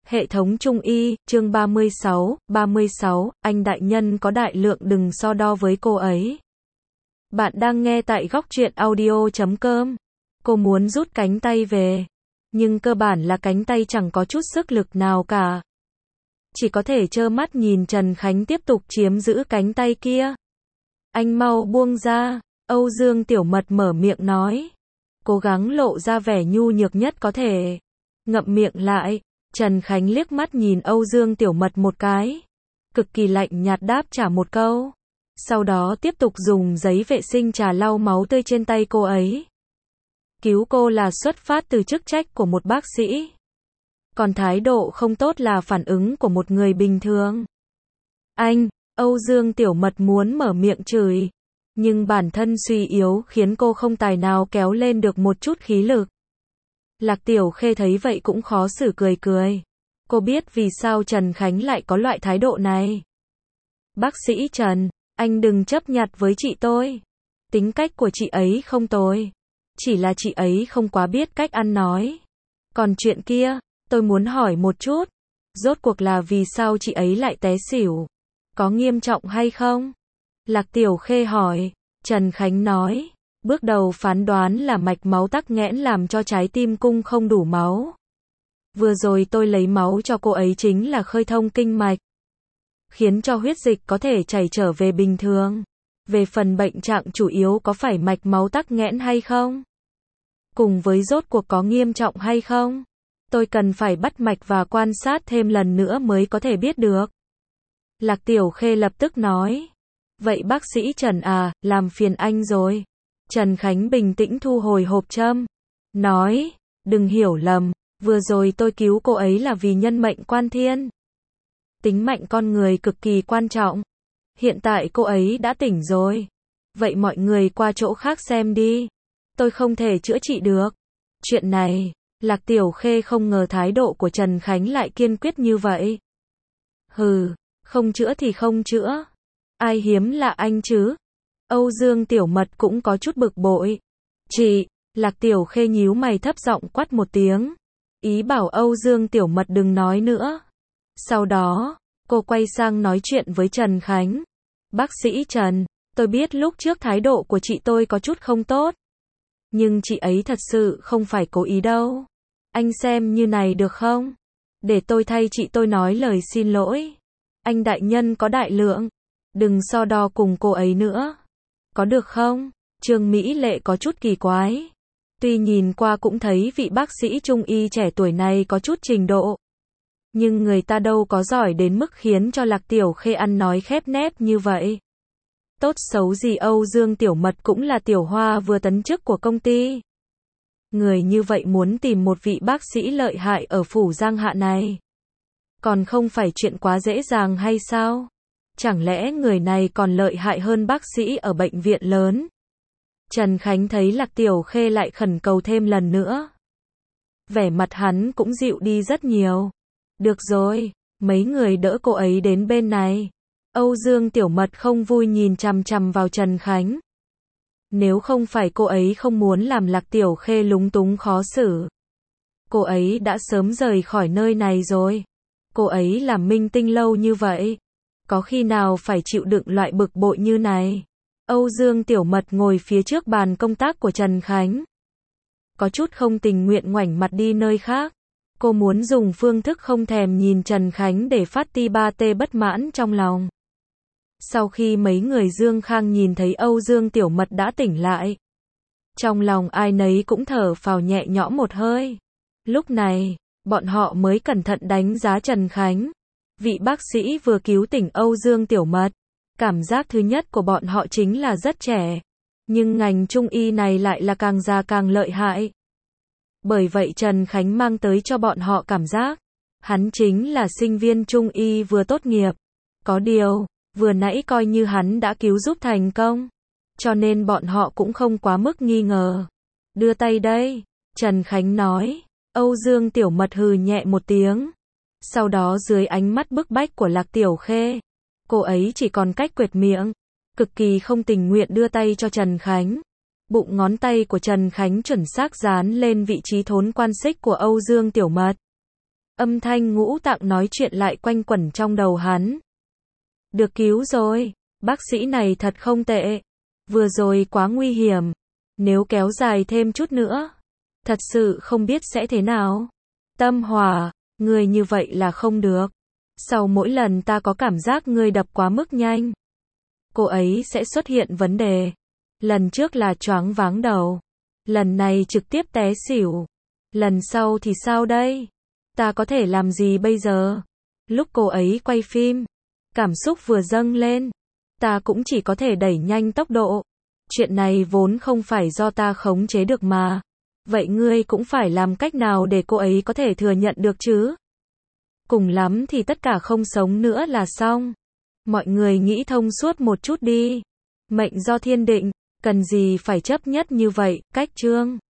Hệ thống Trung y, chương 36, anh đại nhân có đại lượng đừng so đo với cô ấy. Bạn đang nghe tại góc truyện audio.com. Cô muốn rút cánh tay về, nhưng cơ bản là cánh tay chẳng có chút sức lực nào cả. Chỉ có thể trơ mắt nhìn Trần Khánh tiếp tục chiếm giữ cánh tay kia. Anh mau buông ra, Âu Dương Tiểu Mật mở miệng nói. Cố gắng lộ ra vẻ nhu nhược nhất có thể. Ngậm miệng lại. Trần Khánh liếc mắt nhìn Âu Dương Tiểu Mật một cái. Cực kỳ lạnh nhạt đáp trả một câu. Sau đó tiếp tục dùng giấy vệ sinh trà lau máu tươi trên tay cô ấy. Cứu cô là xuất phát từ chức trách của một bác sĩ. Còn thái độ không tốt là phản ứng của một người bình thường. Anh, Âu Dương Tiểu Mật muốn mở miệng chửi. Nhưng bản thân suy yếu khiến cô không tài nào kéo lên được một chút khí lực. Lạc Tiểu Khê thấy vậy cũng khó xử cười cười. Cô biết vì sao Trần Khánh lại có loại thái độ này. Bác sĩ Trần, anh đừng chấp nhặt với chị tôi. Tính cách của chị ấy không tồi. Chỉ là chị ấy không quá biết cách ăn nói. Còn chuyện kia, tôi muốn hỏi một chút. Rốt cuộc là vì sao chị ấy lại té xỉu? Có nghiêm trọng hay không? Lạc Tiểu Khê hỏi. Trần Khánh nói. Bước đầu phán đoán là mạch máu tắc nghẽn làm cho trái tim cung không đủ máu. Vừa rồi tôi lấy máu cho cô ấy chính là khơi thông kinh mạch, khiến cho huyết dịch có thể chảy trở về bình thường. Về phần bệnh trạng chủ yếu có phải mạch máu tắc nghẽn hay không? Cùng với rốt cuộc có nghiêm trọng hay không? Tôi cần phải bắt mạch và quan sát thêm lần nữa mới có thể biết được. Lạc Tiểu Khê lập tức nói. Vậy bác sĩ Trần à, làm phiền anh rồi. Trần Khánh bình tĩnh thu hồi hộp châm. Nói, đừng hiểu lầm, vừa rồi tôi cứu cô ấy là vì nhân mệnh quan thiên. Tính mệnh con người cực kỳ quan trọng. Hiện tại cô ấy đã tỉnh rồi. Vậy mọi người qua chỗ khác xem đi. Tôi không thể chữa trị được. Chuyện này, Lạc Tiểu Khê không ngờ thái độ của Trần Khánh lại kiên quyết như vậy. Hừ, không chữa thì không chữa. Ai hiếm lạ anh chứ? Âu Dương Tiểu Mật cũng có chút bực bội. Chị, Lạc Tiểu Khê nhíu mày thấp giọng quát một tiếng. Ý bảo Âu Dương Tiểu Mật đừng nói nữa. Sau đó, cô quay sang nói chuyện với Trần Khánh. Bác sĩ Trần, tôi biết lúc trước thái độ của chị tôi có chút không tốt. Nhưng chị ấy thật sự không phải cố ý đâu. Anh xem như này được không? Để tôi thay chị tôi nói lời xin lỗi. Anh đại nhân có đại lượng. Đừng so đo cùng cô ấy nữa. Có được không? Trương Mỹ Lệ có chút kỳ quái. Tuy nhìn qua cũng thấy vị bác sĩ trung y trẻ tuổi này có chút trình độ. Nhưng người ta đâu có giỏi đến mức khiến cho Lạc Tiểu Khê ăn nói khép nép như vậy. Tốt xấu gì Âu Dương Tiểu Mật cũng là tiểu hoa vừa tấn chức của công ty. Người như vậy muốn tìm một vị bác sĩ lợi hại ở phủ Giang Hạ này. Còn không phải chuyện quá dễ dàng hay sao? Chẳng lẽ người này còn lợi hại hơn bác sĩ ở bệnh viện lớn? Trần Khánh thấy Lạc Tiểu Khê lại khẩn cầu thêm lần nữa. Vẻ mặt hắn cũng dịu đi rất nhiều. Được rồi, mấy người đỡ cô ấy đến bên này. Âu Dương Tiểu Mật không vui nhìn chằm chằm vào Trần Khánh. Nếu không phải cô ấy không muốn làm Lạc Tiểu Khê lúng túng khó xử, cô ấy đã sớm rời khỏi nơi này rồi. Cô ấy làm minh tinh lâu như vậy, có khi nào phải chịu đựng loại bực bội như này? Âu Dương Tiểu Mật ngồi phía trước bàn công tác của Trần Khánh. Có chút không tình nguyện ngoảnh mặt đi nơi khác. Cô muốn dùng phương thức không thèm nhìn Trần Khánh để phát ti ba tê bất mãn trong lòng. Sau khi mấy người Dương Khang nhìn thấy Âu Dương Tiểu Mật đã tỉnh lại, trong lòng ai nấy cũng thở phào nhẹ nhõm một hơi. Lúc này, bọn họ mới cẩn thận đánh giá Trần Khánh. Vị bác sĩ vừa cứu tỉnh Âu Dương Tiểu Mật. Cảm giác thứ nhất của bọn họ chính là rất trẻ. Nhưng ngành trung y này lại là càng già càng lợi hại. Bởi vậy Trần Khánh mang tới cho bọn họ cảm giác hắn chính là sinh viên trung y vừa tốt nghiệp. Có điều, vừa nãy coi như hắn đã cứu giúp thành công. Cho nên bọn họ cũng không quá mức nghi ngờ. Đưa tay đây, Trần Khánh nói. Âu Dương Tiểu Mật hừ nhẹ một tiếng. Sau đó dưới ánh mắt bức bách của Lạc Tiểu Khê, cô ấy chỉ còn cách quệt miệng, cực kỳ không tình nguyện đưa tay cho Trần Khánh. Bụng ngón tay của Trần Khánh chuẩn xác dán lên vị trí thốn quan xích của Âu Dương Tiểu Mật. Âm thanh Ngũ Tạng nói chuyện lại quanh quẩn trong đầu hắn. Được cứu rồi, bác sĩ này thật không tệ. Vừa rồi quá nguy hiểm. Nếu kéo dài thêm chút nữa, thật sự không biết sẽ thế nào. Tâm Hòa, người như vậy là không được. Sau mỗi lần ta có cảm giác ngươi đập quá mức nhanh. Cô ấy sẽ xuất hiện vấn đề. Lần trước là choáng váng đầu. Lần này trực tiếp té xỉu. Lần sau thì sao đây? Ta có thể làm gì bây giờ? Lúc cô ấy quay phim, cảm xúc vừa dâng lên, ta cũng chỉ có thể đẩy nhanh tốc độ. Chuyện này vốn không phải do ta khống chế được mà. Vậy ngươi cũng phải làm cách nào để cô ấy có thể thừa nhận được chứ? Cùng lắm thì tất cả không sống nữa là xong. Mọi người nghĩ thông suốt một chút đi. Mệnh do thiên định, cần gì phải chấp nhất như vậy, cách chương.